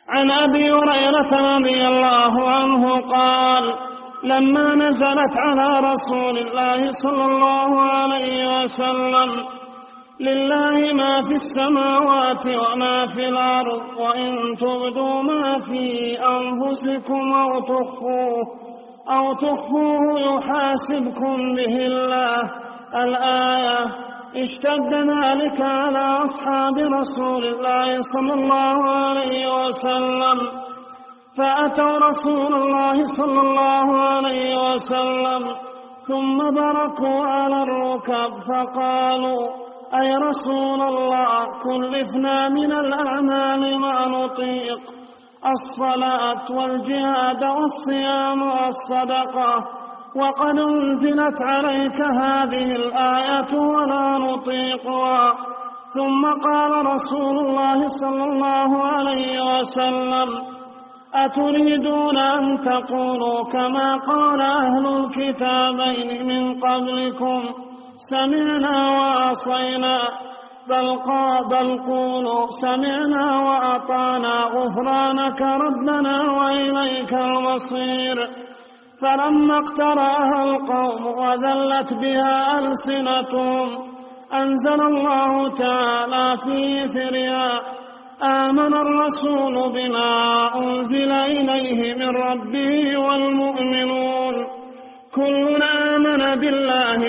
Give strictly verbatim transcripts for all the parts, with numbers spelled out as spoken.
عن أبي هريرة رضي الله عنه قال: لما نزلت على رسول الله صلى الله عليه وسلم: لله ما في السماوات وما في الأرض، وإن تبدوا ما في أنفسكم أو تخفوه أو تخفوه يحاسبكم به الله، الآية، اشتد ذلك على أصحاب رسول الله صلى الله عليه وسلم، فأتوا رسول الله صلى الله عليه وسلم ثم بركوا على الركب فقالوا: أي رسول الله، كلفنا من الأعمال ما نطيق، الصلاة والجهاد والصيام والصدقة، وقد أنزلت عليك هذه الآية ولا نطيقها. ثم قال رسول الله صلى الله عليه وسلم: أتريدون أن تقولوا كما قال أهل الكتابين من قبلكم: سمعنا وعصينا، بل, بل قولوا سمعنا وأطعنا غفرانك ربنا وإليك المصير. فلما اقترأها القوم وذلت بها ألسنتهم أنزل الله تعالى في إثرها: آمن الرسول بما أنزل إليه من ربه والمؤمنون كل آمن بالله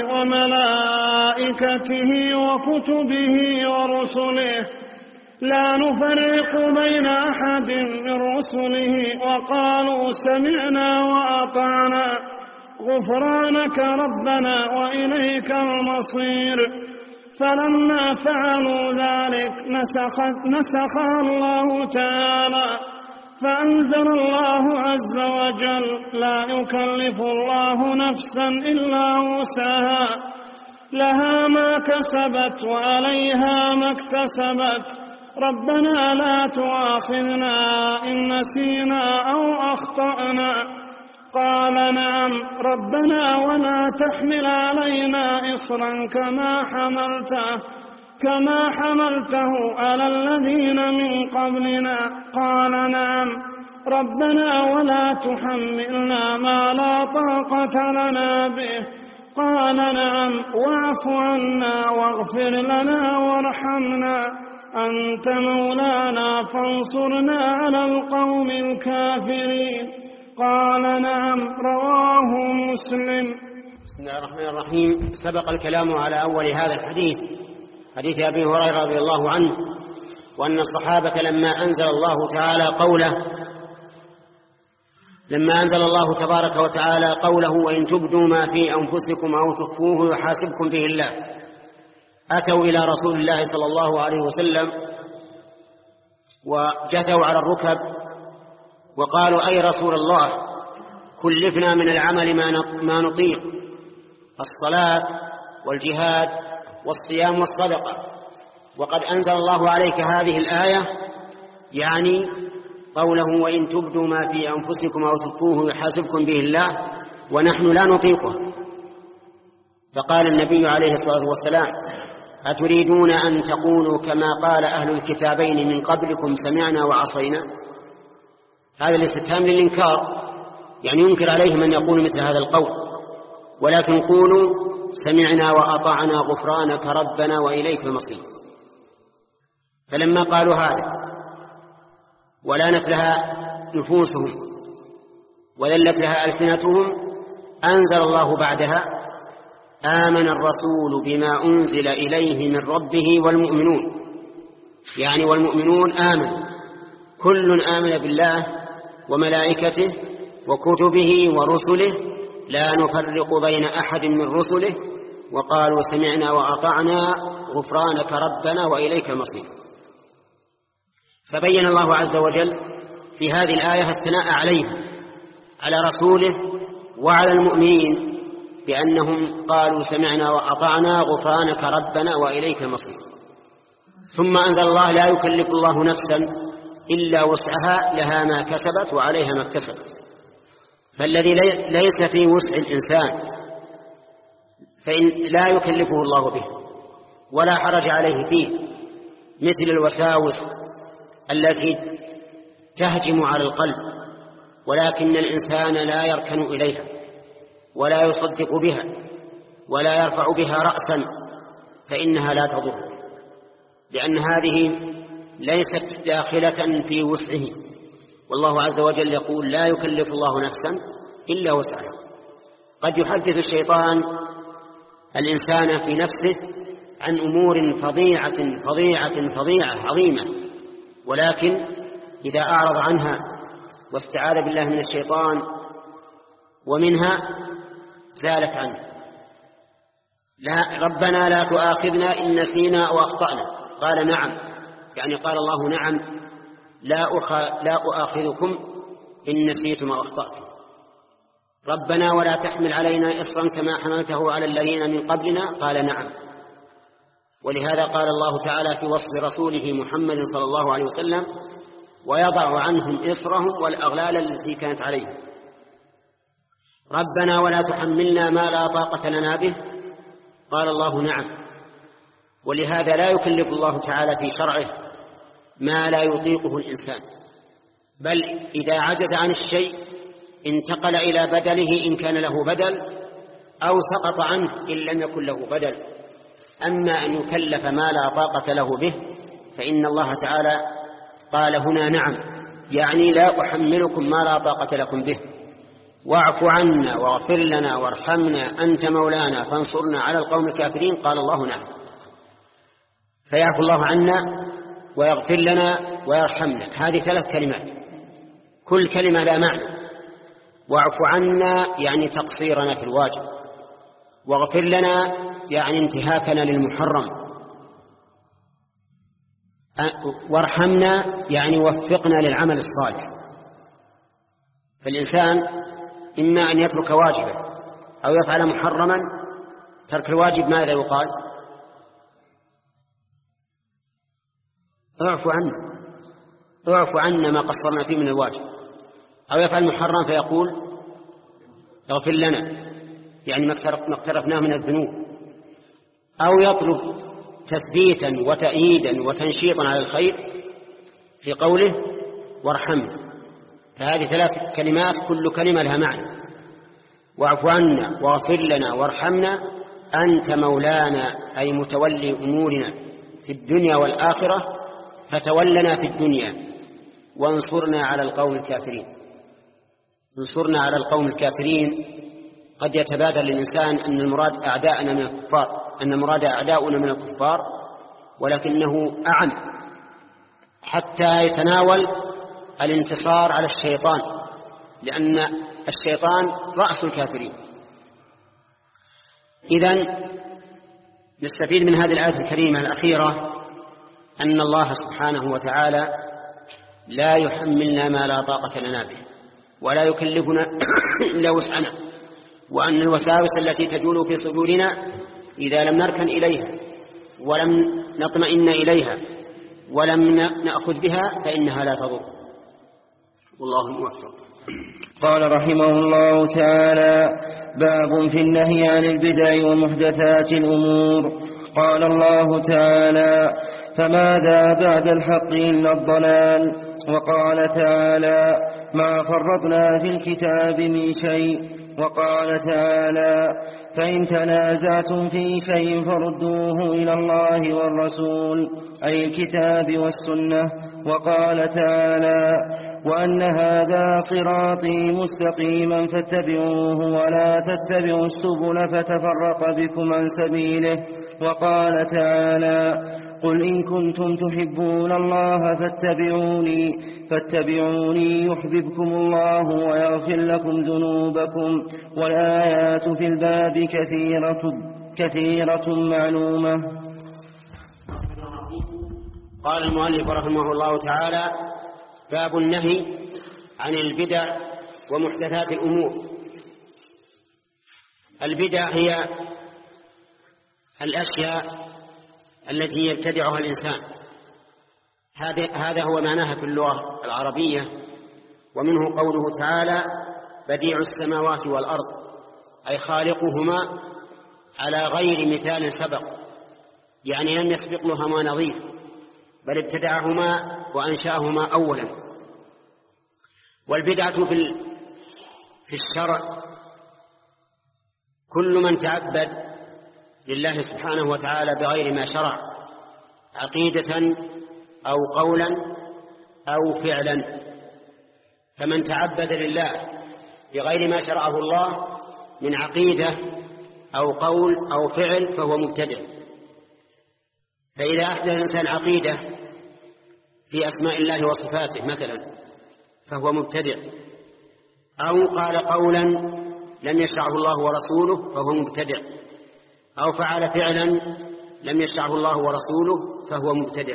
وملائكته وكتبه ورسله لا نفرق بين أحد من رسله، وقالوا سمعنا وأطعنا غفرانك ربنا وإليك المصير. فلما فعلوا ذلك نسخها الله تعالى، فأنزل الله عز وجل: لا يكلف الله نفسا إلا وسعها، لها ما كسبت وعليها ما اكتسبت، ربنا لا تؤاخذنا إن نسينا أو أخطأنا. قال: نعم ربنا، ولا تحمل علينا إصرا كما حملته كما حملته على الذين من قبلنا. قال: نعم ربنا، ولا تحملنا ما لا طاقة لنا به. قال: نعم واعف عنا واغفر لنا وارحمنا، أنت مولانا فانصرنا على القوم الكافرين. قال: نعم. رواه مسلم. بسم الله الرحمن الرحيم. سبق الكلام على أول هذا الحديث، حديث أبي هريرة رضي الله عنه، وأن الصحابة لما أنزل الله تعالى قوله لما أنزل الله تبارك وتعالى قوله: وإن تبدوا ما في أنفسكم أو تخفوه يحاسبكم به الله، أتوا إلى رسول الله صلى الله عليه وسلم وجثوا على الركب وقالوا: أي رسول الله، كلفنا من العمل ما نطيق، الصلاة والجهاد والصيام والصدقة، وقد أنزل الله عليك هذه الآية، يعني قوله: وإن تبدوا ما في أنفسكم أو تخفوه يحاسبكم به الله، ونحن لا نطيقه. فقال النبي عليه الصلاة والسلام: أتريدون أن تقولوا كما قال أهل الكتابين من قبلكم: سمعنا وعصينا؟ هذا الاستفهام للإنكار، يعني ينكر عليهم أن يقولوا مثل هذا القول، ولكن قولوا سمعنا وأطعنا غفرانك ربنا وإليك المصير. فلما قالوا هذا ولانت لها نفوسهم وذلت لها ألسنتهم أنزل الله بعدها: آمن الرسول بما أنزل إليه من ربه والمؤمنون، يعني والمؤمنون آمن، كل آمن بالله وملائكته وكتبه ورسله لا نفرق بين أحد من رسله، وقالوا سمعنا وأطعنا غفرانك ربنا وإليك المصير. فبين الله عز وجل في هذه الآية الثناء عليهم، على رسوله وعلى المؤمنين، بأنهم قالوا سمعنا وأطعنا غفرانك ربنا وإليك المصير. ثم أنزل الله: لا يكلف الله نفسا إلا وسعها، لها ما كسبت وعليها ما اكتسبت. فالذي ليس في وسع الإنسان فإن لا يكلفه الله به ولا حرج عليه فيه، مثل الوساوس التي تهجم على القلب، ولكن الإنسان لا يركن إليها ولا يصدق بها ولا يرفع بها رأسا، فإنها لا تضر، لأن هذه ليست داخلة في وسعه. والله عز وجل يقول: لا يكلف الله نفسا إلا وسعها. قد يحدث الشيطان الإنسان في نفسه عن أمور فظيعة فظيعة فظيعة عظيمة، ولكن إذا أعرض عنها واستعاذ بالله من الشيطان ومنها زالت عنه. لا ربنا لا تؤاخذنا إن نسينا أو أخطأنا. قال نعم، يعني قال الله نعم لا, أخ... لا أؤاخذكم إن نسيتم أو أخطأتم. ربنا ولا تحمل علينا إصرا كما حملته على الذين من قبلنا. قال نعم. ولهذا قال الله تعالى في وصف رسوله محمد صلى الله عليه وسلم: ويضع عنهم إصرهم والأغلال التي كانت عليهم. ربنا ولا تحملنا ما لا طاقة لنا به. قال الله نعم. ولهذا لا يكلف الله تعالى في شرعه ما لا يطيقه الإنسان، بل إذا عجز عن الشيء انتقل إلى بدله إن كان له بدل، أو سقط عنه إن لم يكن له بدل. أما أن يكلف ما لا طاقة له به فإن الله تعالى قال هنا نعم، يعني لا أحملكم ما لا طاقة لكم به، واعف عنا واغفر لنا وارحمنا أنت مولانا فانصرنا على القوم الكافرين. قال الله نعم. فيعفو الله عنا ويغفر لنا ويرحمنا، هذه ثلاث كلمات، كل كلمة لا معنى. واعف عنا يعني تقصيرنا في الواجب، واغفر لنا يعني انتهاكنا للمحرم، وارحمنا يعني وفقنا للعمل الصالح. فالإنسان إما أن يترك واجبا أو يفعل محرما. ترك الواجب ماذا يقال؟ اعفو عنا اعفو عنا ما قصرنا فيه من الواجب. أو يفعل محرم فيقول اغفر لنا يعني ما اقترفناه من الذنوب. أو يطلب تثبيتا وتأييدا وتنشيطا على الخير في قوله وارحمنا. فهذه ثلاث كلمات كل كلمة لها معنى. واعف عنا واغفر لنا وارحمنا أنت مولانا أي متولي أمورنا في الدنيا والآخرة، فتولنا في الدنيا وانصرنا على القوم الكافرين. انصرنا على القوم الكافرين قد يتبادر للإنسان أن المراد أعداءنا من الكفار، أن المراد أعداؤنا من الكفار، ولكنه أعم حتى يتناول الانتصار على الشيطان، لأن الشيطان رأس الكافرين. إذن نستفيد من هذه الآية الكريمة الأخيرة أن الله سبحانه وتعالى لا يحملنا ما لا طاقة لنا به ولا يكلفنا إلا وسعنا، وأن الوساوس التي تجول في صدورنا إذا لم نركن إليها ولم نطمئن إليها ولم نأخذ بها فإنها لا تضر. والله الموفق. قال رحمه الله تعالى: باب في النهي عن البدع ومحدثات الأمور. قال الله تعالى: فماذا بعد الحق إلا الضلال. وقال تعالى: ما فرطنا في الكتاب من شيء. وقال تعالى: فإن تنازعتم في شيء فردوه إلى الله والرسول، أي الكتاب والسنة. وقال تعالى: وأن هذا صراطي مستقيما فاتبعوه ولا تتبعوا السبل فتفرق بكم عن سبيله. وقال تعالى: قل إن كنتم تحبون الله فاتبعوني فاتبعوني يحببكم الله ويغفر لكم ذنوبكم. والآيات في الباب كثيرة كثيرة معلومة. قال المؤلف رحمه الله تعالى: باب النهي عن البدع ومحدثات الأمور. البدع هي الأشياء التي يبتدعها الإنسان، هذا هو معناها في اللغة العربية. ومنه قوله تعالى: بديع السماوات والأرض، أي خالقهما على غير مثال سبق، يعني لم يسبق لهما نظير، بل ابتدعهما وأنشأهما أولا. والبدعة في في الشرع كل من تعبد لله سبحانه وتعالى بغير ما شرع عقيدة أو قولا أو فعلا. فمن تعبد لله بغير ما شرعه الله من عقيدة أو قول أو فعل فهو مبتدع. فإذا أحدث الإنسان عقيدة في أسماء الله وصفاته مثلا فهو مبتدع، أو قال قولا لم يشرعه الله ورسوله فهو مبتدع، أو فعل فعلا لم يشرعه الله ورسوله فهو مبتدع.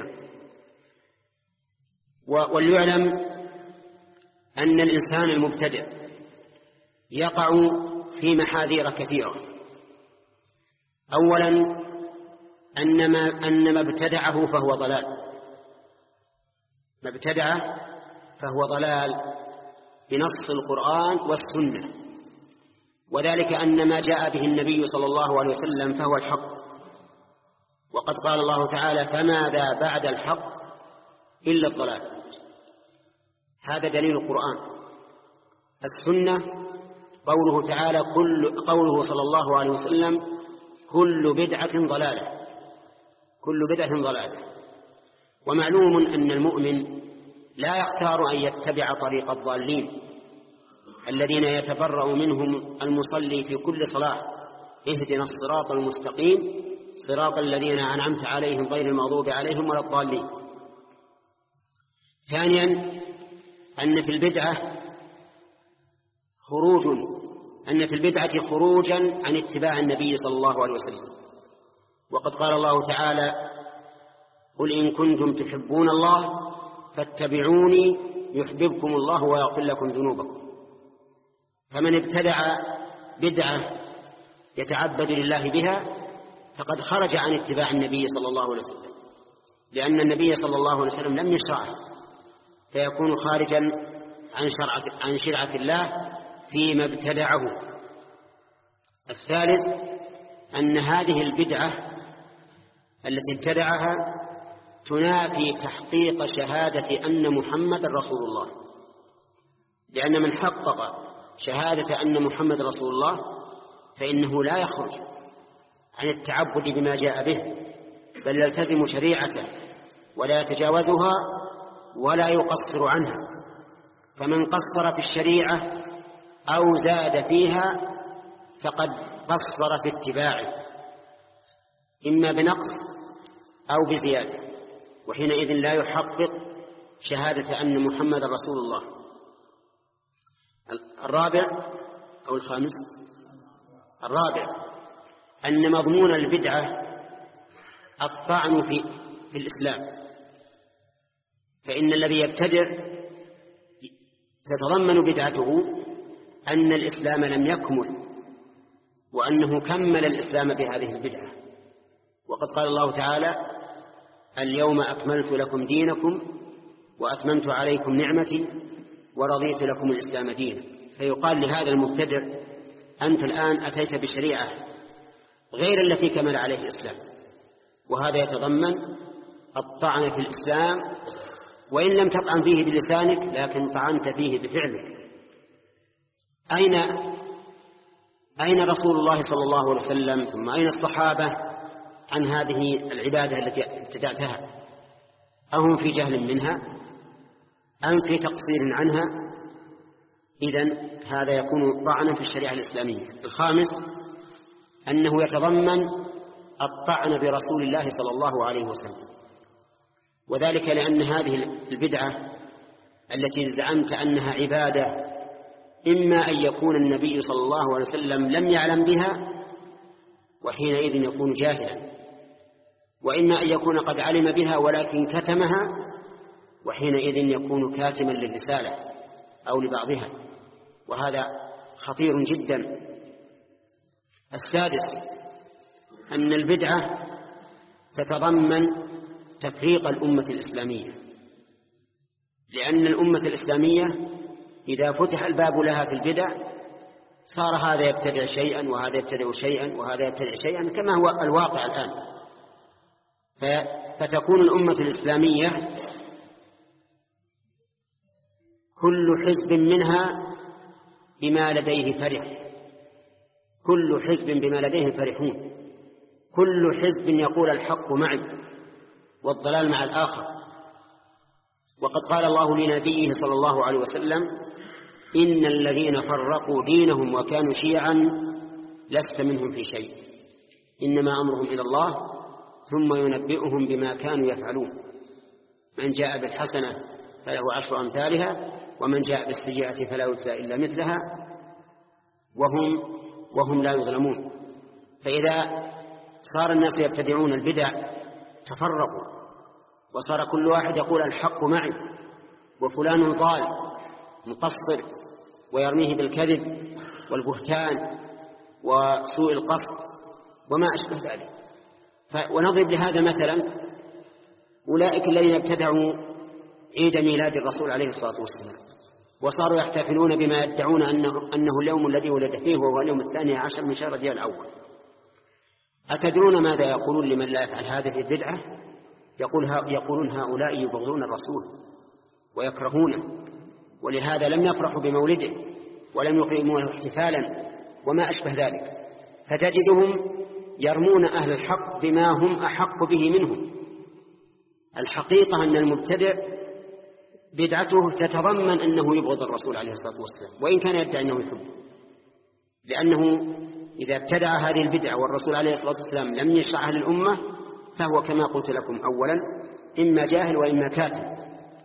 وليعلم أن الإنسان المبتدع يقع في محاذير كثيرة. أولا أن ما, أن ما ابتدعه فهو ضلال، ما ابتدعه فهو ضلال بنص القرآن والسنة، وذلك أن ما جاء به النبي صلى الله عليه وسلم فهو الحق، وقد قال الله تعالى فماذا بعد الحق إلا الضلال. هذا دليل القرآن. السنة قوله تعالى كل قوله صلى الله عليه وسلم كل بدعة ضلالة، كل بدعة ضلالة. ومعلوم أن المؤمن لا يختار أن يتبع طريق الضالين الذين يتبرأ منهم المصلي في كل صلاة اهدنا الصراط المستقيم صراط الذين أنعمت عليهم غير المغضوب عليهم ولا الضالين. ثانيا أن في البدعة خروج أن في البدعة خروجا عن اتباع النبي صلى الله عليه وسلم، وقد قال الله تعالى قل إن كنتم تحبون الله فاتبعوني يحببكم الله ويغفر لكم ذنوبكم. فمن ابتدع بدعة يتعبد لله بها فقد خرج عن اتباع النبي صلى الله عليه وسلم، لأن النبي صلى الله عليه وسلم لم يشرعه، فيكون خارجا عن شرعة, عن شرعة الله فيما ابتدعه. الثالث أن هذه البدعة التي ابتدعها تنافي تحقيق شهادة أن محمد رسول الله، لأن من حقق شهادة أن محمد رسول الله فإنه لا يخرج عن التعبد بما جاء به، بل يلتزم شريعته ولا يتجاوزها ولا يقصر عنها. فمن قصر في الشريعة أو زاد فيها فقد قصر في اتباعه، إما بنقص أو بزيادة، وحينئذ لا يحقق شهادة أن محمد رسول الله. الرابع أو الخامس الرابع أن مضمون البدعة الطعن في, في الإسلام، فإن الذي يبتدع تتضمن بدعته أن الإسلام لم يكمل، وأنه كمل الإسلام بهذه البدعة. وقد قال الله تعالى اليوم أكملت لكم دينكم وأتممت عليكم نعمتي ورضيت لكم الإسلام دينا. فيقال لهذا المبتدع أنت الآن أتيت بشريعة غير التي كمل عليه الإسلام، وهذا يتضمن الطعن في الإسلام، وإن لم تطعن فيه بلسانك لكن طعنت فيه بفعلك. أين أين رسول الله صلى الله عليه وسلم ثم أين الصحابة عن هذه العبادة التي ابتدعتها؟ أهم في جهل منها أم في تقصير عنها؟ إذن هذا يكون طعنا في الشريعة الإسلامية. الخامس أنه يتضمن الطعن برسول الله صلى الله عليه وسلم، وذلك لأن هذه البدعة التي زعمت أنها عبادة إما أن يكون النبي صلى الله عليه وسلم لم يعلم بها وحينئذ يكون جاهلا، وإما أن يكون قد علم بها ولكن كتمها وحينئذ يكون كاتما للرسالة أو لبعضها، وهذا خطير جدا. السادس أن البدعة تتضمن تفريق الأمة الإسلامية، لأن الأمة الإسلامية إذا فتح الباب لها في البدع صار هذا يبتدع شيئا وهذا يبتدع شيئا وهذا يبتدع شيئا كما هو الواقع الآن، فتكون الأمة الإسلامية كل حزب منها بما لديه فرح، كل حزب بما لديه فرحون، كل حزب يقول الحق معي والضلال مع الآخر. وقد قال الله لنبيه صلى الله عليه وسلم: إن الذين فرقوا دينهم وكانوا شيعا لست منهم في شيء، إنما أمرهم إلى الله ثم ينبئهم بما كانوا يفعلون، من جاء بالحسنة فله عشر أمثالها ومن جاء بالسيئة فلا يجزى إلا مثلها وهم وهم لا يظلمون. فإذا صار الناس يبتدعون البدع تفرقوا، وصار كل واحد يقول الحق معي وفلان ضال مقصر، ويرميه بالكذب والبهتان وسوء القصد وما أشبه ذلك. ونضرب لهذا مثلا أولئك الذين ابتدعوا عيد ميلاد الرسول عليه الصلاة والسلام وصاروا يحتفلون بما يدعون أنه, أنه اليوم الذي ولد فيه وهو اليوم الثاني عشر من شهر ربيع الأول. أتدرون ماذا يقولون لمن لا يفعل هذه البدعة؟ يقول يقولون هؤلاء يبغضون الرسول ويكرهونه، ولهذا لم يفرحوا بمولده ولم يقيموه احتفالا وما أشبه ذلك. فتجدهم يرمون أهل الحق بما هم أحق به منهم. الحقيقة أن المبتدع بدعته تتضمن أنه يبغض الرسول عليه الصلاة والسلام وإن كان يدعي أنه يحبه، لأنه إذا ابتدع هذه البدعة والرسول عليه الصلاة والسلام لم يشرعها للأمة فهو كما قلت لكم أولا إما جاهل وإما كاتب.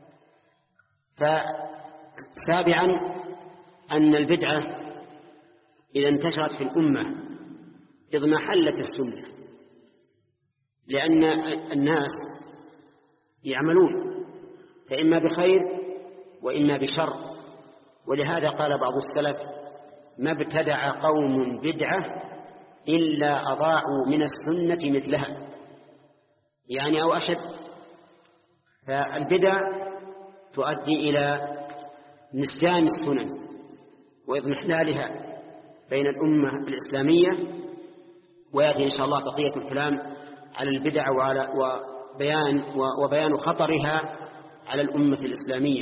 فسابعا أن البدعة إذا انتشرت في الأمة اضمحلت السنة، لأن الناس يعملون فإما بخير وإما بشر. ولهذا قال بعض السلف: ما ابتدع قوم بدعة إلا أضاعوا من السنة مثلها، يعني أو أشد. فالبدع تؤدي إلى نسيان السنن وإضمحلالها بين الأمة الإسلامية. ويأتي إن شاء الله بقية الكلام على البدع وعلى وبيان وبيان خطرها على الأمة الإسلامية.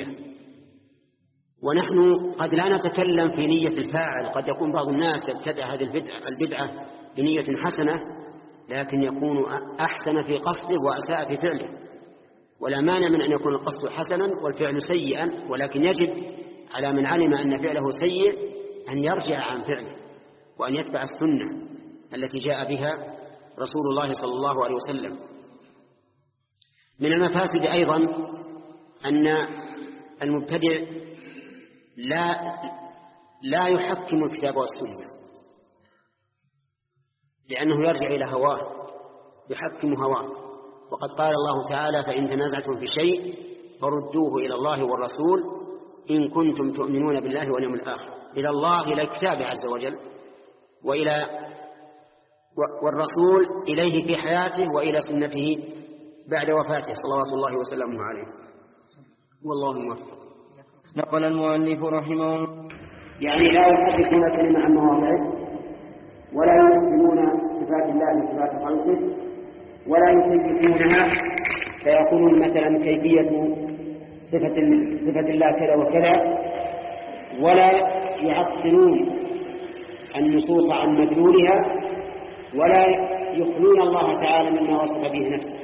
ونحن قد لا نتكلم في نية الفاعل، قد يكون بعض الناس يبتدع هذه البدعة, البدعة بنية حسنة لكن يكون أحسن في قصده وأساء في فعله، ولا مانع من أن يكون القصد حسنا والفعل سيئا، ولكن يجب على من علم أن فعله سيء أن يرجع عن فعله وأن يتبع السنة التي جاء بها رسول الله صلى الله عليه وسلم. من المفاسد أيضا أن المبتدع لا لا يحكم الكتاب والسنة، لأنه يرجع إلى هواه، يحكم هواه. وقد قال الله تعالى: فإن تنازعتم في شيء فردوه إلى الله والرسول إن كنتم تؤمنون بالله واليوم الآخر. إلى الله إلى الكتاب عز وجل، وإلى والرسول إليه في حياته وإلى سنته بعد وفاته صلوات الله وسلامه عليه. والله موفق. نقل المؤلف رحمه الله يعني لا يحدثون كلمة عن مواضعه ولا يمثلون صفات الله بصفات خلقه ولا يكيفونها فيقولون مثلا كيفية صفة, صفة الله كذا وكذا، ولا يعطلون النصوص عن مدلولها ولا يخلون الله تعالى مما وصف به نفسه.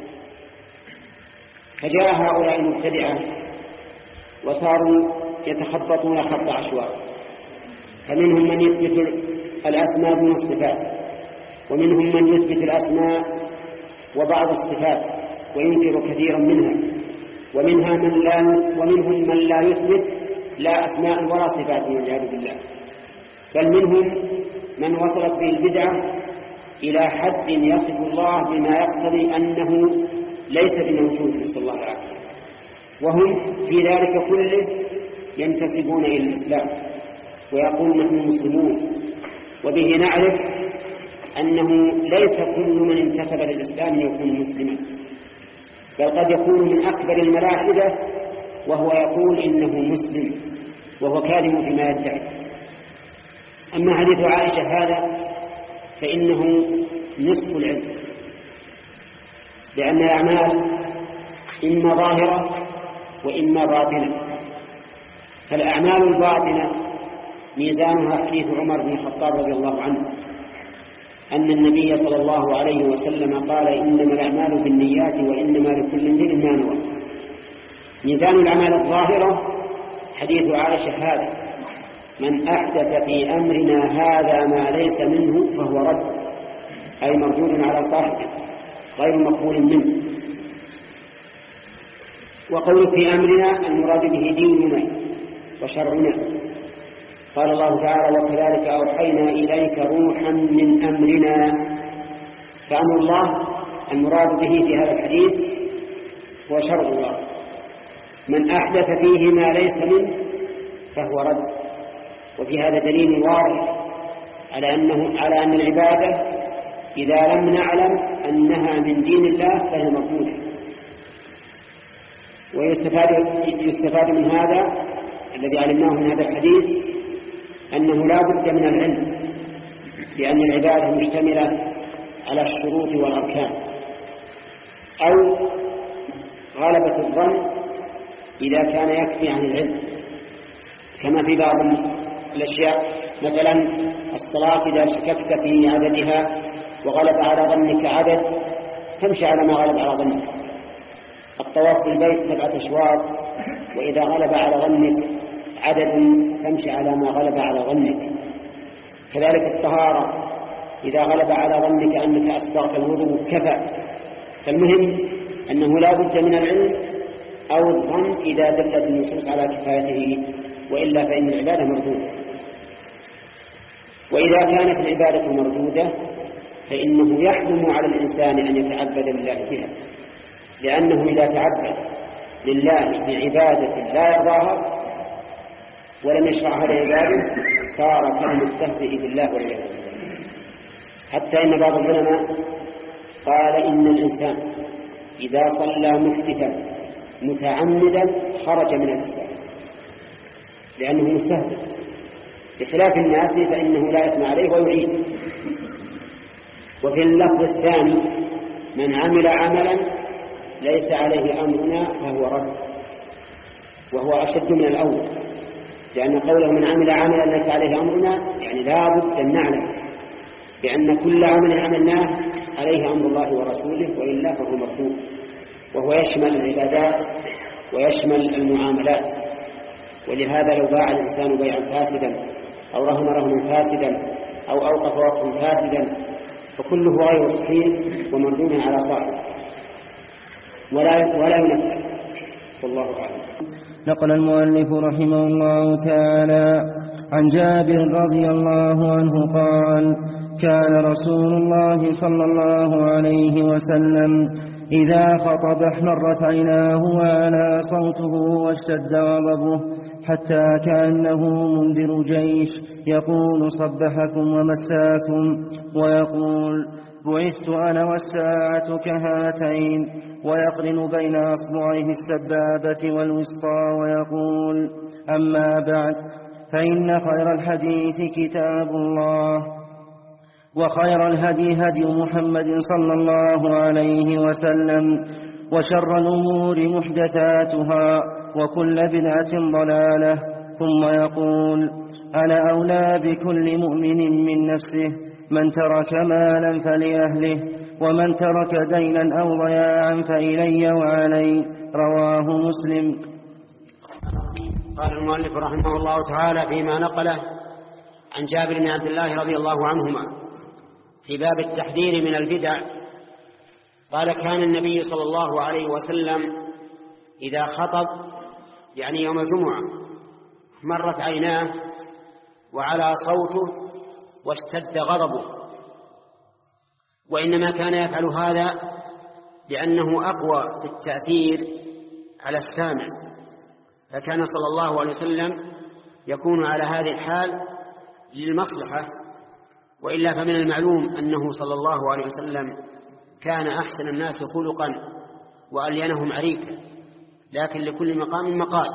فجاء هؤلاء المبتدعة وصاروا يتخبطون خط عشواء، فمنهم من يثبت الأسماء دون الصفات، ومنهم من يثبت الأسماء وبعض الصفات وينكر كثيرا منها، ومنها من لا ومنهم من لا يثبت لا أسماء ولا صفات والعياذ بالله. بل منهم من وصلت به البدعة إلى حد يصف الله بما يقتضي أنه ليس بموجود، نسأل الله العافية، وهم في ذلك كله ينتسبون إلى الإسلام ويقولون نحن مسلمون. وبه نعرف أنه ليس كل من انتسب للإسلام يكون مسلما، بل قد يكون من أكبر الملاحدة وهو يقول إنه مسلم وهو كاذب فيما يدعي. أما حديث عائشة هذا فإنه نصف العلم، لأن الأعمال إما ظاهرة وإما باطنة، فالأعمال الباطنة ميزانها حديث عمر بن الخطاب رضي الله عنه أن النبي صلى الله عليه وسلم قال إنما الأعمال بالنيات وإنما لكل امرئ ما نوى. ميزان الأعمال الظاهرة حديث عائشة هذا: من أحدث في أمرنا هذا ما ليس منه فهو رد، أي مردود على صاحبه غير مقبول منه. وقول في أمرنا المراد به ديننا وشرعنا. قال الله تعالى: وكذلك أوحينا إليك روحا من أمرنا. فأمر الله المراد به في هذا الحديث هو شرع الله. من أحدث فيه ما ليس منه فهو رد. وفي هذا دليل واضح على أنه على أن العبادة إذا لم نعلم أنها من دين الله فهي مردودة. ويستفاد يستفاد من هذا الذي علمناه من هذا الحديث أنه لا بد من العلم، لأن العبادة مشتملة على الشروط والأركان. أو غلبة الظن إذا كان يكفي عن العلم، كما في بعض الأشياء، مثلا الصلاة إذا شككت في عددها وغلب على ظنك عدد تمشي على ما غلب على ظنك. الطواف بالبيت سبعة أشواط، وإذا غلب على ظنك عدد تمشي على ما غلب على ظنك. كذلك الطهارة إذا غلب على ظنك أنك أسبغت الوضوء كفى. فالمهم أنه لا بد من العلم أو الظن إذا دلت النصوص على كفايته، وإلا فإن العبادة مردودة. وإذا كانت العبادة مردودة فإنه يحرم على الإنسان أن يتعبد لله بها، لأنه إذا تعبد لله بعبادة لا يرضاها ولم يشرعها لعباده صار كالمستهزئ بالله والعياذ بالله. حتى إن بعض العلماء قال إن الإنسان إذا صلى محدثا متعمدا خرج من الإسلام، لأنه مستهزئ، بخلاف الناس فإنه لا يثنى عليه ويعيد. وفي اللفظ الثاني: من عمل عملا ليس عليه أمرنا فهو رد، وهو أشد من الأول، لأن قوله من عمل عملا ليس عليه أمرنا يعني لا بد أن نعلم بأن كل عمل عملناه عليه أمر الله ورسوله، وإلا فهو مردود. وهو يشمل العبادات ويشمل المعاملات. ولهذا لو باع الإنسان بيعا فاسدا أو رهن رهنا فاسدا أو أوقف وقفا فاسدا فكله غير صحيح ومردود على صاحبه ولا ولا ينفذ. والله أعلم. نقل المؤلف رحمه الله تعالى عن جابر رضي الله عنه قال: كان رسول الله صلى الله عليه وسلم إذا خطب احمرت عيناه وعلى صوته واشتد غضبه حتى كأنه منذر جيش يقول: صبحكم ومساكم، ويقول: بعثت أنا والساعة كهاتين، ويقرن بين أصبعيه السبابة والوسطى ويقول: أما بعد، فإن خير الحديث كتاب الله، وخير الهدي هدي محمد صلى الله عليه وسلم، وشر الأمور محدثاتها، وكل بدعة ضلالة. ثم يقول: أنا أولى بكل مؤمن من نفسه، من ترك مالا فلأهله، ومن ترك دينا أو ضياعا فإلي وعلي. رواه مسلم. قال المؤلف رحمه الله تعالى فيما نقله عن جابر بن عبد الله رضي الله عنهما في باب التحذير من البدع قال: كان النبي صلى الله عليه وسلم إذا خطب يعني يوم الجمعة مرت عيناه وعلى صوته واشتد غضبه، وإنما كان يفعل هذا لأنه أقوى في التأثير على السامع، فكان صلى الله عليه وسلم يكون على هذه الحال للمصلحة. وإلا فمن المعلوم أنه صلى الله عليه وسلم كان أحسن الناس خلقا وألينهم عريكا، لكن لكل مقام مقال.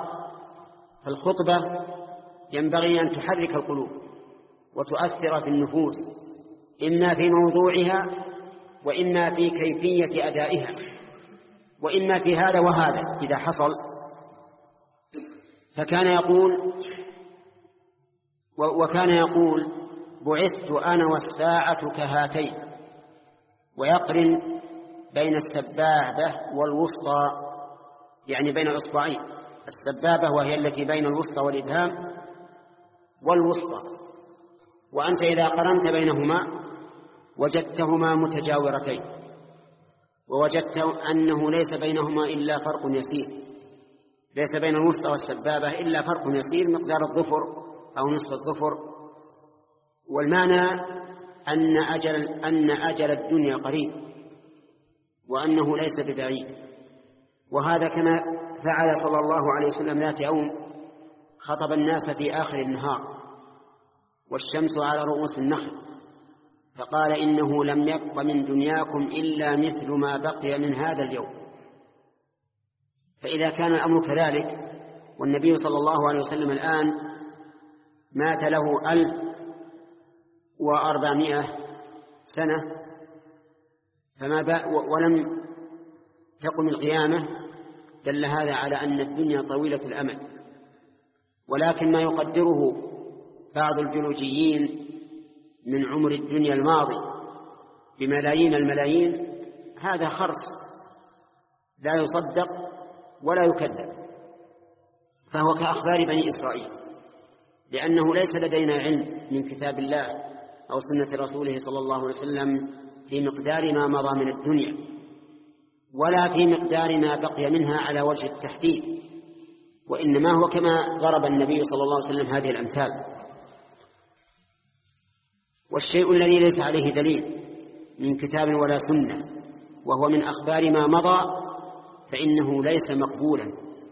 فالخطبة ينبغي أن تحرك القلوب وتؤثر في النفوس، إما في موضوعها وإما في كيفية أدائها، وإما في هذا وهذا إذا حصل. فكان يقول وكان يقول بعثت أنا والساعة كهاتين، ويقرن بين السبابة والوسطى، يعني بين الإصبعين. السبابة وهي التي بين الوسطى والإبهام والوسطى، وأنت إذا قرنت بينهما وجدتهما متجاورتين، ووجدت أنه ليس بينهما إلا فرق يسير، ليس بين الوسطى والسبابة إلا فرق يسير مقدار الظفر أو نصف الظفر. والمعنى أن أجل, أن أجل الدنيا قريب وأنه ليس ببعيد. وهذا كما فعل صلى الله عليه وسلم ذات يوم، خطب الناس في آخر النهار والشمس على رؤوس النخل، فقال إنه لم يبق من دنياكم إلا مثل ما بقي من هذا اليوم. فإذا كان الأمر كذلك والنبي صلى الله عليه وسلم الآن مات له ألف وأربعمائة سنة فما بقى ولم تقم القيامة، دل هذا على أن الدنيا طويلة الأمد. ولكن ما يقدره بعض الجيولوجيين من عمر الدنيا الماضي بملايين الملايين هذا خرص لا يصدق ولا يكذب، فهو كأخبار بني إسرائيل، لأنه ليس لدينا علم من كتاب الله أو سنة رسوله صلى الله عليه وسلم في مقدار ما مضى من الدنيا ولا في مقدار ما بقي منها على وجه التحديد، وإنما هو كما ضرب النبي صلى الله عليه وسلم هذه الأمثال. والشيء الذي ليس عليه دليل من كتاب ولا سنة وهو من أخبار ما مضى فإنه ليس مقبولا،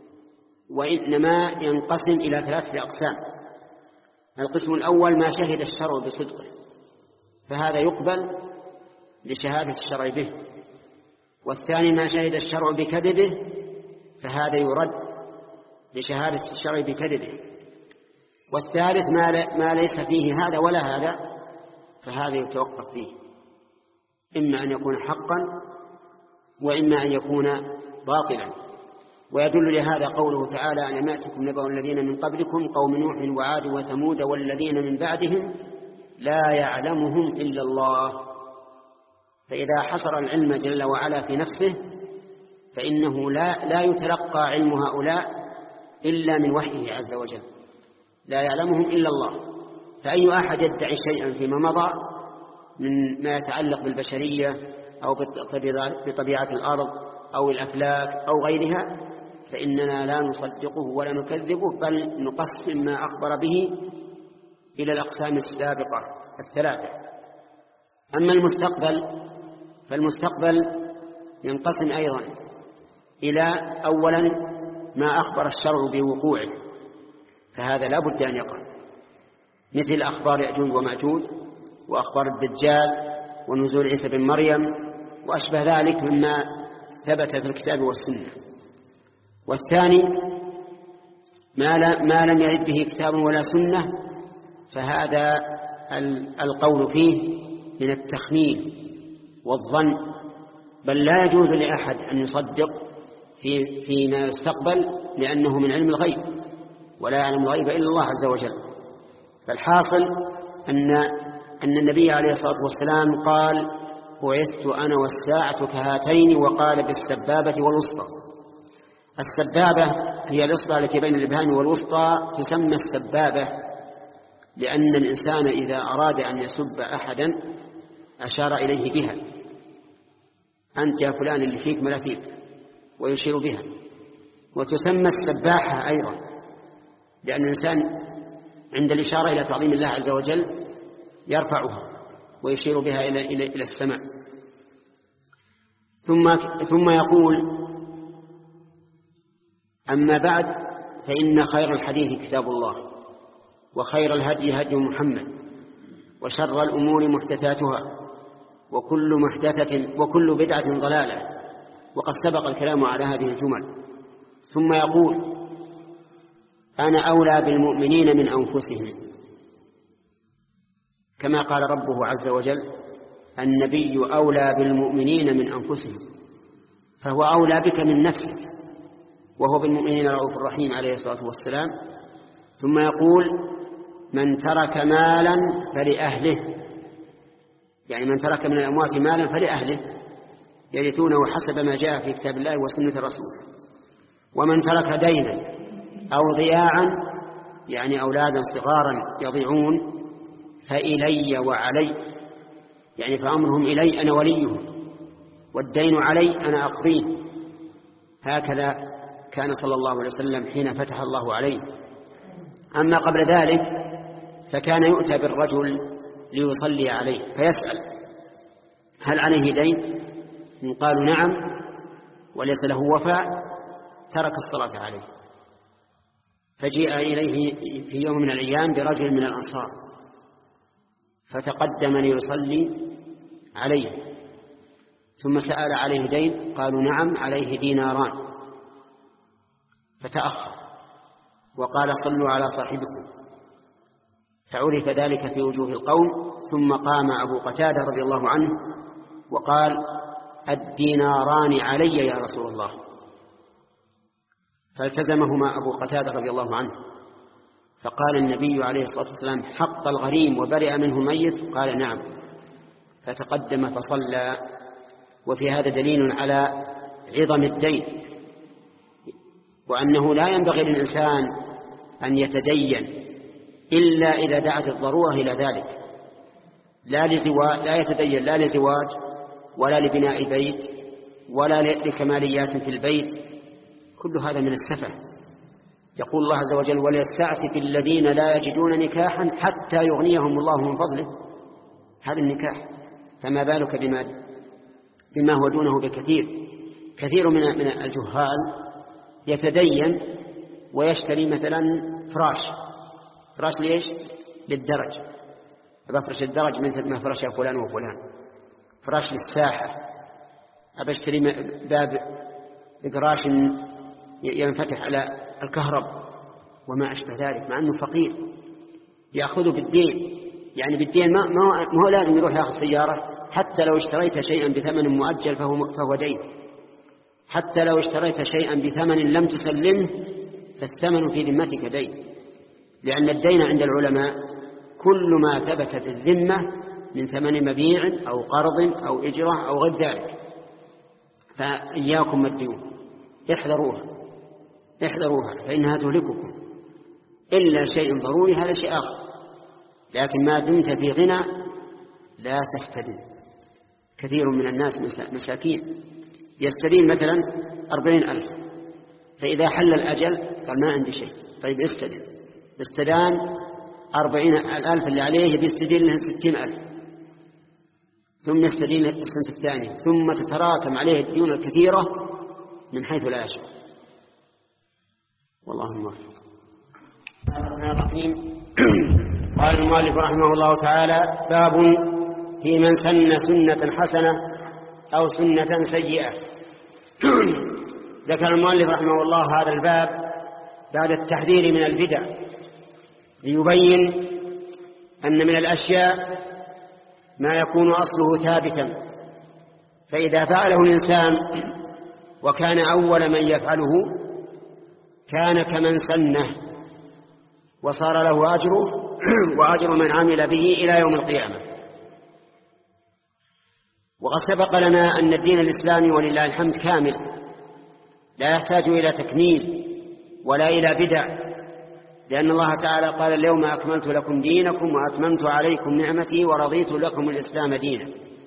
وإنما ينقسم إلى ثلاثة أقسام. القسم الأول ما شهد الشرع بصدقه، فهذا يقبل لشهادة الشرع به. والثاني ما شهد الشرع بكذبه، فهذا يرد لشهادة الشرع بكذبه. والثالث ما ليس فيه هذا ولا هذا، فهذا يتوقف فيه، إما أن يكون حقا وإما أن يكون باطلا. ويدل لهذا قوله تعالى: ألم يأتكم نبأ الذين من قبلكم قوم نوح وعاد وثمود والذين من بعدهم لا يعلمهم إلا الله. فإذا حصر العلم جل وعلا في نفسه فإنه لا, لا يتلقى علم هؤلاء إلا من وحيه عز وجل، لا يعلمهم إلا الله. فأي أحد يدعي شيئا فيما مضى من ما يتعلق بالبشرية أو بطبيعة الأرض أو الأفلاك أو غيرها فإننا لا نصدقه ولا نكذبه، بل نقسم ما أخبر به إلى الأقسام السابقة الثلاثة. أما المستقبل فالمستقبل ينقسم أيضا إلى أولا ما أخبر الشرع بوقوعه، فهذا لا بد أن يقع، مثل أخبار يأجوج ومأجوج وأخبار الدجال ونزول عيسى بن مريم وأشبه ذلك مما ثبت في الكتاب والسنة. والثاني ما, ما لم يرد به كتاب ولا سنة، فهذا القول فيه من التخمين والظن، بل لا يجوز لأحد أن يصدق في فيما يستقبل لأنه من علم الغيب ولا يعلم الغيب إلا الله عز وجل. فالحاصل أن أن النبي عليه الصلاة والسلام قال: بعثت أنا والساعة كهاتين، وقال بالسبابة والوسطى. السبابة هي الإصبع التي بين الإبهام والوسطى، تسمى السبابة لأن الإنسان إذا أراد أن يسب أحدا أشار إليه بها: أنت يا فلان اللي فيك ما لا فيك، ويشير بها. وتسمى السباحة أيضا لأن الإنسان عند الإشارة إلى تعظيم الله عز وجل يرفعها ويشير بها إلى, إلى, إلى السماء. ثم, ثم يقول: أما بعد فإن خير الحديث كتاب الله، وخير الهدي هدي محمد، وشر الأمور محدثاتها، وكل محدثة وكل بدعة ضلالة. وقد سبق الكلام على هذه الجمل. ثم يقول: أنا أولى بالمؤمنين من أنفسهم، كما قال ربه عز وجل: النبي أولى بالمؤمنين من أنفسهم، فهو أولى بك من نفسك، وهو بالمؤمنين رؤوف رحيم عليه الصلاة والسلام. ثم يقول: من ترك مالا فلأهله، يعني من ترك من الأموات مالا فلأهله يرثونه حسب ما جاء في كتاب الله وسنة الرسول. ومن ترك دينا أو ضياعا، يعني أولادا صغارا يضيعون، فإلي وعلي، يعني فأمرهم إلي، أنا وليهم، والدين علي، أنا أقضيه. هكذا كان صلى الله عليه وسلم حين فتح الله عليه. أما قبل ذلك فكان يؤتى بالرجل ليصلي عليه فيسأل: هل عليه دين؟ إن قالوا نعم وليس له وفاء ترك الصلاة عليه. فجيء إليه في يوم من الأيام برجل من الأنصار فتقدم ليصلي عليه، ثم سأل: عليه دين؟ قالوا نعم عليه ديناران. فتأخر وقال: صلوا على صاحبكم. فعرف ذلك في وجوه القوم. ثم قام أبو قتادة رضي الله عنه وقال: الديناران علي يا رسول الله. فالتزمهما أبو قتادة رضي الله عنه. فقال النبي عليه الصلاة والسلام: حق الغريم وبرئ منه ميت؟ قال: نعم. فتقدم فصلى. وفي هذا دليل على عظم الدين، وأنه لا ينبغي للإنسان أن يتدين إلا إذا دعت الضرورة إلى ذلك، لا لزواج، لا يتدين لا لزواج ولا لبناء بيت ولا لكماليات في البيت، كل هذا من السفه. يقول الله عز وجل: وليستعفف الذين لا يجدون نكاحا حتى يغنيهم الله من فضله. هذا النكاح، فما بالك بما, بما هو دونه بكثير. كثير من من الجهال يتدين ويشتري مثلا فراش فراش ليش؟ للدرج، بفرش الدرج مثل ما فرش فلان وفلان. فراش للساحة، أبشتري باب إقراش ينفتح على الكهرب وما أشبه ذلك، مع أنه فقير يأخذه بالدين. يعني بالدين ما, ما هو لازم يروح يأخذ سيارة. حتى لو اشتريت شيئا بثمن مؤجل فهو, فهو دين. حتى لو اشتريت شيئا بثمن لم تسلمه فالثمن في ذمتك دين، لأن الدين عند العلماء كل ما ثبت في الذمة من ثمن مبيع أو قرض أو إجرة أو غير ذلك. فإياكم والديون، احذروها احذروها فإنها تهلككم، إلا شيء ضروري هذا شيء آخر. لكن ما دمت في غنى لا تستدين. كثير من الناس مساكين يستدين مثلا أربعين ألف، فإذا حل الأجل قال ما عندي شيء. طيب استدين، استدان أربعين الألف اللي عليه يبي يستدين له ستين ألف، ثم يستدين السنة الثانية، ثم تتراكم عليه الديون الكثيرة من حيث لا يشعر. والله الموفق. الرحمن الرحيم. قال المؤلف رحمه الله تعالى: باب في من سن سنة حسنة أو سنة سيئة. ذكر المؤلف رحمه الله هذا الباب بعد التحذير من البدع ليبين أن من الأشياء ما يكون أصله ثابتا، فإذا فعله الإنسان وكان أول من يفعله كان كمن سنه وصار له أجره وأجر من عمل به إلى يوم القيامة. وقد سبق لنا أن الدين الإسلامي ولله الحمد كامل، لا يحتاج إلى تكميل ولا إلى بدع، لأن الله تعالى قال: اليوم أكملت لكم دينكم وأتممت عليكم نعمتي ورضيت لكم الإسلام دينا.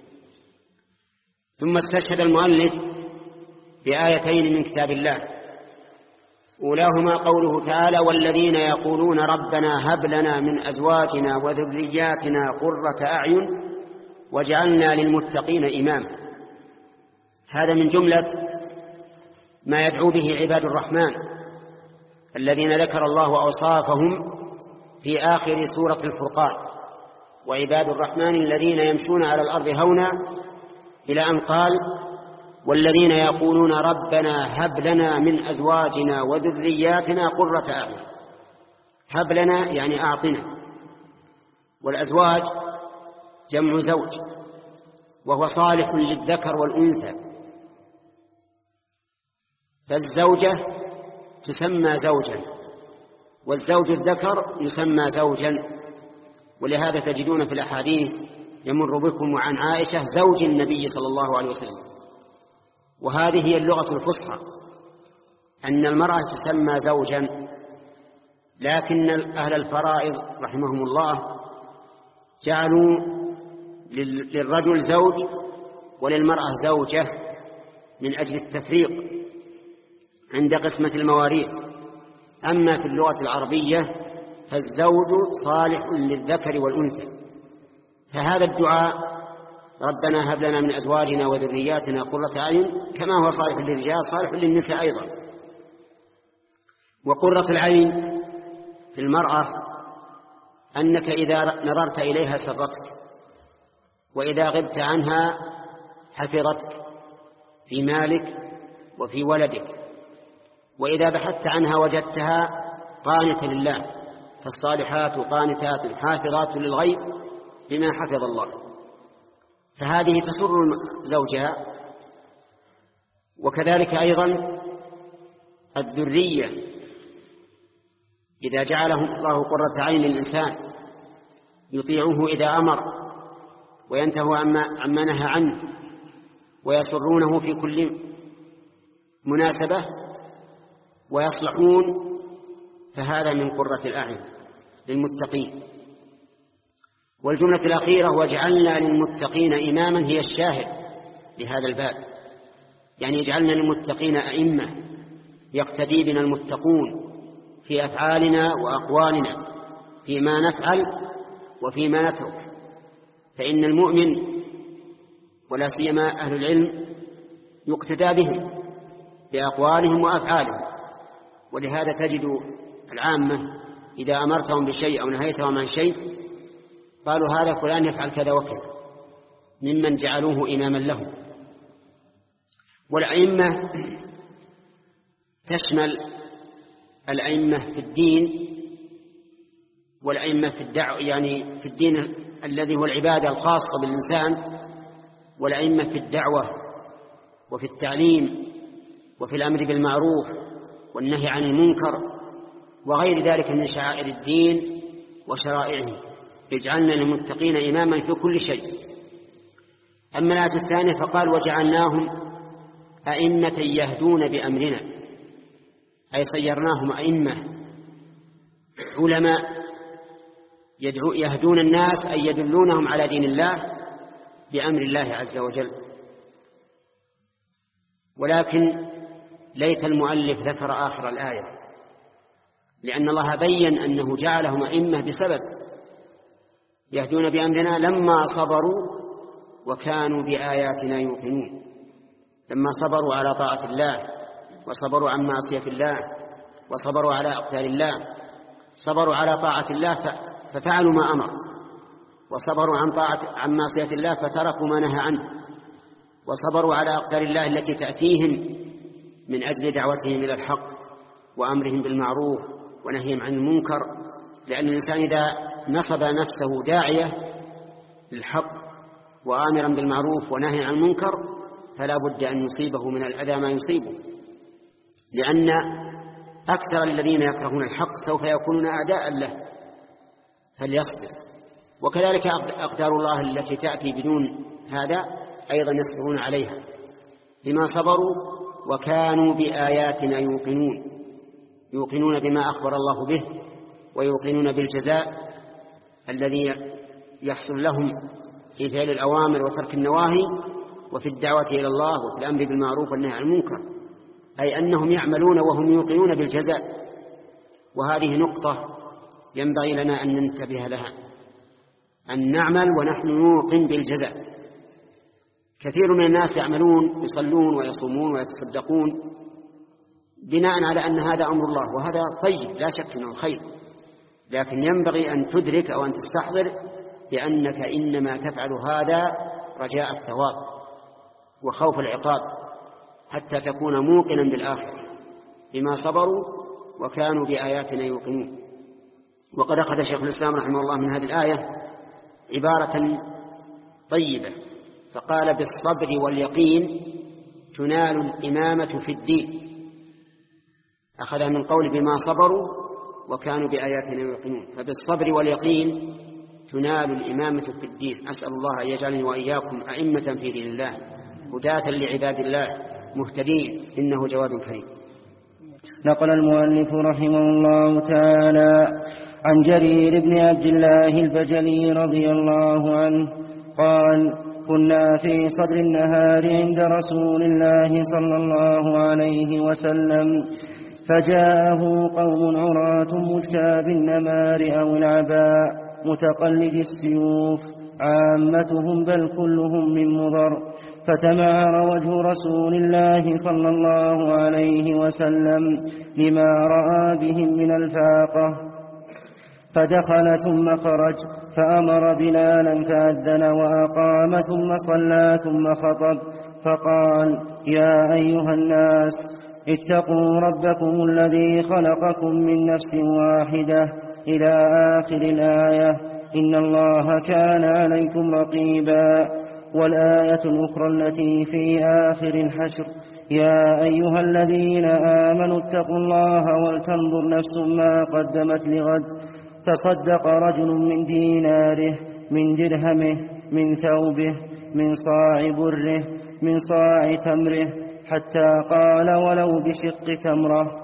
ثم استشهد المؤلف بآيتين من كتاب الله، أولاهما قوله تعالى: والذين يقولون ربنا هب لنا من أزواجنا وذرياتنا قرة أعين واجعلنا للمتقين إماما. هذا من جملة ما يدعو به عباد الرحمن الذين ذكر الله أوصافهم في آخر سورة الفرقان: وعباد الرحمن الذين يمشون على الأرض هونا، إلى أن قال: والذين يقولون ربنا هب لنا من أزواجنا وذرياتنا قرة أعين. هب لنا يعني أعطنا، والأزواج جمع زوج وهو صالح للذكر والأنثى، فالزوجة تسمى زوجا، والزوج الذكر يسمى زوجا. ولهذا تجدون في الأحاديث يمر بكم وعن عائشة زوج النبي صلى الله عليه وسلم. وهذه هي اللغة الفصحى، أن المرأة تسمى زوجا. لكن أهل الفرائض رحمهم الله جعلوا للرجل زوج وللمرأة زوجة من أجل التفريق عند قسمة المواريث. أما في اللغة العربية فالزوج صالح للذكر والأنثى. فهذا الدعاء ربنا هب لنا من أزواجنا وذرياتنا قرة أعين كما هو صالح للرجال صالح للنساء أيضا. وقرة العين في المرأة أنك إذا نظرت إليها سرتك، وإذا غبت عنها حفظتك في مالك وفي ولدك، وإذا بحثت عنها وجدتها قانتة لله. فالصالحات قانتات حافظات للغيب بما حفظ الله. فهذه تسر زوجها. وكذلك أيضا الذرية، إذا جعله الله قرة عين للإنسان يطيعه إذا أمر وينتهوا عما نهى عنه ويسرونه في كل مناسبة ويصلحون، فهذا من قرة الأعين للمتقين. والجملة الأخيرة وجعلنا للمتقين إماما هي الشاهد لهذا الباب، يعني جعلنا للمتقين أئمة يقتدي بنا المتقون في أفعالنا وأقوالنا، فيما نفعل وفيما نترك. فإن المؤمن ولا سيما أهل العلم يقتدى بهم بأقوالهم وأفعالهم. ولهذا تجد العامة إذا أمرتهم بشيء أو نهيتهم عن شيء قالوا هذا فلان يفعل كذا وكذا، ممن جعلوه إماما لهم. والأئمة تشمل الأئمة في الدين والأئمة في الدعوة، يعني في الدين الذي هو العبادة الخاصة بالإنسان، والأئمة في الدعوة وفي التعليم وفي الأمر بالمعروف والنهي عن المنكر وغير ذلك من شعائر الدين وشرائعه. اجعلنا للمتقين إماما في كل شيء. أما الآية الثانية فقال وجعلناهم أئمة يهدون بأمرنا، أي صيرناهم أئمة علماء يهدون الناس أي يدلونهم على دين الله بأمر الله عز وجل. ولكن ليت المؤلف ذكر آخر الآية، لأن الله بين أنه جعلهم أئمة بسبب يهدون بأمرنا لما صبروا وكانوا بآياتنا يوقنون. لما صبروا على طاعة الله وصبروا عن معصية الله وصبروا على أقدار الله، صبروا على طاعة الله ففعلوا ما أمر، وصبروا عن طاعة عن معصية الله فتركوا ما نهى عنه، وصبروا على أقدار الله التي تأتيهم من أجل دعوتهم إلى الحق وأمرهم بالمعروف ونهيهم عن المنكر. لأن الإنسان إذا نصب نفسه داعية للحق وآمرا بالمعروف ونهيا عن المنكر فلا بد أن يصيبه من الأذى ما يصيبه، لأن أكثر الذين يكرهون الحق سوف يكونون أعداء له، فليصبر. وكذلك أقدار الله التي تأتي بدون هذا أيضا يصبرون عليها بما صبروا وكانوا بآياتنا يوقنون، يوقنون بما أخبر الله به ويوقنون بالجزاء الذي يحصل لهم في فعل الأوامر وترك النواهي وفي الدعوة إلى الله وفي الأمر بالمعروف والنهي عن المنكر، أي أنهم يعملون وهم يوقنون بالجزاء. وهذه نقطة ينبغي لنا أن ننتبه لها، أن نعمل ونحن نوقن بالجزاء. كثير من الناس يعملون يصلون ويصومون ويتصدقون بناء على أن هذا أمر الله، وهذا طيب لا شك أنه خير، لكن ينبغي أن تدرك أو أن تستحضر بأنك إنما تفعل هذا رجاء الثواب وخوف العقاب حتى تكون موقنا بالآخرة بما صبروا وكانوا بآياتنا يوقنون. وقد أخذ شيخ الإسلام رحمه الله من هذه الآية عبارة طيبة فقال بالصبر واليقين تنال الإمامة في الدين، أخذها من قول بما صبروا وكانوا بآياتنا يوقنون. فبالصبر واليقين تنال الإمامة في الدين. أسأل الله أن يجعلني وإياكم أئمة في دين الله هداة لعباد الله مهتدين، إنه جواد كريم. نقل المؤلف رحمه الله تعالى عن جرير بن عبد الله البجلي رضي الله عنه قال: كنا في صدر النهار عند رسول الله صلى الله عليه وسلم، فجاءه قوم عراة مجتاب النمار أو العباء متقلد السيوف، عامتهم بل كلهم من مضر، فتمعر وجه رسول الله صلى الله عليه وسلم لما رأى بهم من الفاقة، فدخل ثم خرج فأمر بلالا فأذن وأقام ثم صلى ثم خطب فقال: يا أيها الناس اتقوا ربكم الذي خلقكم من نفس واحدة إلى آخر الآية، إن الله كان عليكم رقيبا. والآية الأخرى التي في آخر الحشر: يا أيها الذين آمنوا اتقوا الله ولتنظر نفس ما قدمت لغد، تصدق رجل من ديناره من درهمه من ثوبه من صاع بره من صاع تمره، حتى قال: ولو بشق تمرة.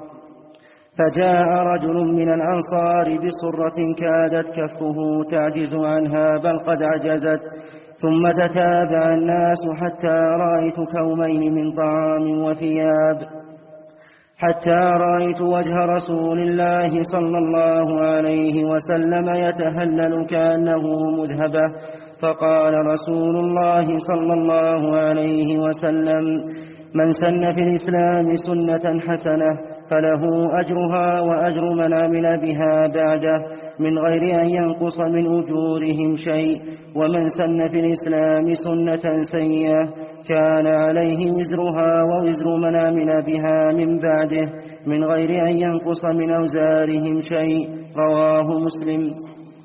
فجاء رجل من الأنصار بصرة كادت كفه تعجز عنها بل قد عجزت، ثم تتابع الناس حتى رأيت كومين من طعام وثياب، حتى رأيت وجه رسول الله صلى الله عليه وسلم يتهلل كأنه مذهبة. فقال رسول الله صلى الله عليه وسلم: من سن في الإسلام سنة حسنة فله أجرها وأجر من عمل بها بعده من غير أن ينقص من أجورهم شيء، ومن سن في الإسلام سنة سيئة كان عليه وزرها ووزر من عمل بها من بعده من غير أن ينقص من أوزارهم شيء. رواه مسلم.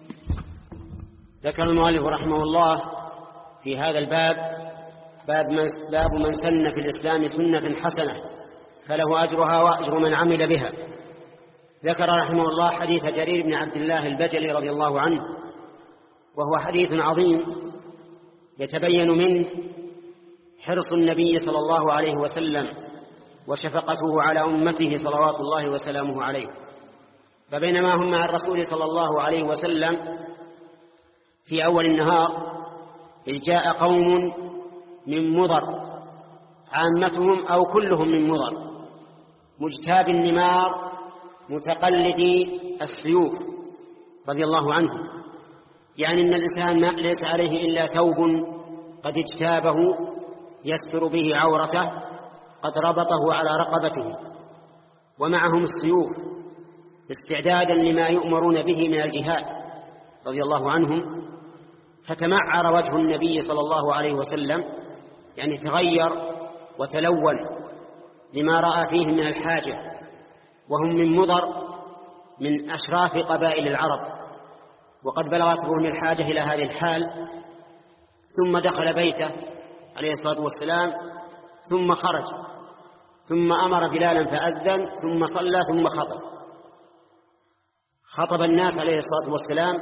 ذكر المؤلف رحمه الله في هذا الباب باب من, باب من سن في الإسلام سنة حسنة فله أجرها وأجر من عمل بها. ذكر رحمه الله حديث جرير بن عبد الله البجلي رضي الله عنه، وهو حديث عظيم يتبين منه حرص النبي صلى الله عليه وسلم وشفقته على أمته صلوات الله وسلامه عليه. فبينما هم مع الرسول صلى الله عليه وسلم في أول النهار إذ جاء قوم من مضر، عامتهم أو كلهم من مضر، مجتاب النمار متقلدي السيوف رضي الله عنه، يعني أن الإنسان ما ليس عليه إلا ثوب قد اجتابه يستر به عورته قد ربطه على رقبته، ومعهم السيوف استعدادا لما يؤمرون به من الجهاد رضي الله عنهم. فتمعر وجه النبي صلى الله عليه وسلم، يعني تغير وتلون لما رأى فيه من الحاجة، وهم من مضر من أشراف قبائل العرب، وقد بلغت بهم الحاجة إلى هذه الحال. ثم دخل بيته عليه الصلاة والسلام ثم خرج، ثم أمر بلالا فأذن ثم صلى ثم خطب خطب الناس عليه الصلاة والسلام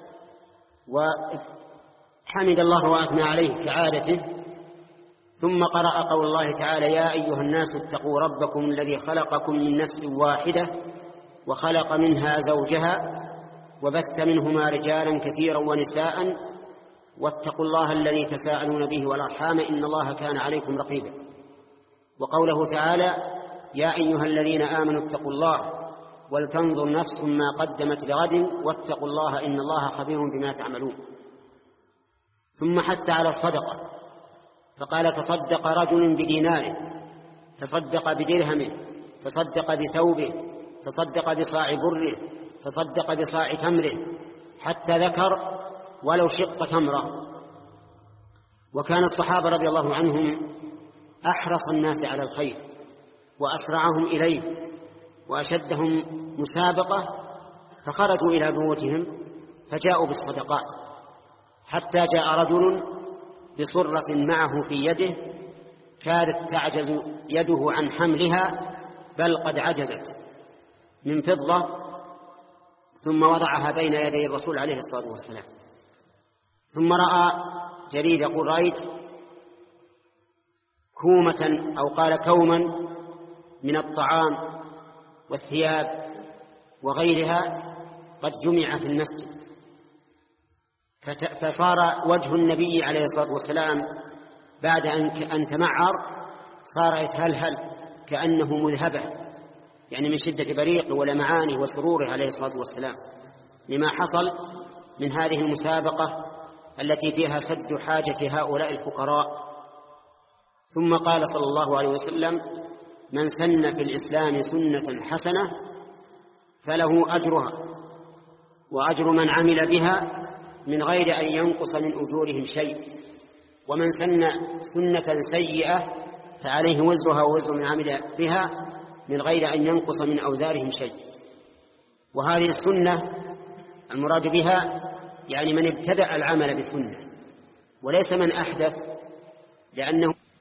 وحمد الله وأثنى عليه كعادته، ثم قرأ قول الله تعالى: يا أيها الناس اتقوا ربكم الذي خلقكم من نفس واحدة وخلق منها زوجها وبث منهما رجالا كثيرا ونساء واتقوا الله الذي تساءلون به والأرحام إن الله كان عليكم رقيبا. وقوله تعالى: يا أيها الذين آمنوا اتقوا الله ولتنظر نفس ما قدمت لغد واتقوا الله إن الله خبير بما تعملون. ثم حث على الصدقة فقال: تصدق رجل بديناره، تصدق بدرهمه، تصدق بثوبه، تصدق بصاع بره، تصدق بصاع تمره، حتى ذكر ولو شق تمرة. وكان الصحابة رضي الله عنهم أحرص الناس على الخير وأسرعهم إليه وأشدهم مسابقة، فخرجوا إلى بيوتهم فجاءوا بالصدقات، حتى جاء رجل بصرة معه في يده كادت تعجز يده عن حملها بل قد عجزت، من فضة ثم وضعها بين يدي الرسول عليه الصلاة والسلام. ثم رأى جرير يقول: رأيت كومة أو قال كوما من الطعام والثياب وغيرها قد جمع في المسجد. فصار وجه النبي عليه الصلاة والسلام بعد أن تمعر صار يتهلهل كأنه مذهبة، يعني من شدة بريق ولمعانه وسروره عليه الصلاة والسلام لما حصل من هذه المسابقة التي فيها سد حاجة هؤلاء الفقراء. ثم قال صلى الله عليه وسلم: من سن في الإسلام سنة حسنة فله أجرها وأجر من عمل بها من غير أن ينقص من أجورهم شيء، ومن سن سنة سيئة فعليه وزرها ووزر من عمل بها من غير أن ينقص من أوزارهم شيء. وهذه السنة المراد بها يعني من ابتدأ العمل بسنة وليس من أحدث، لأنه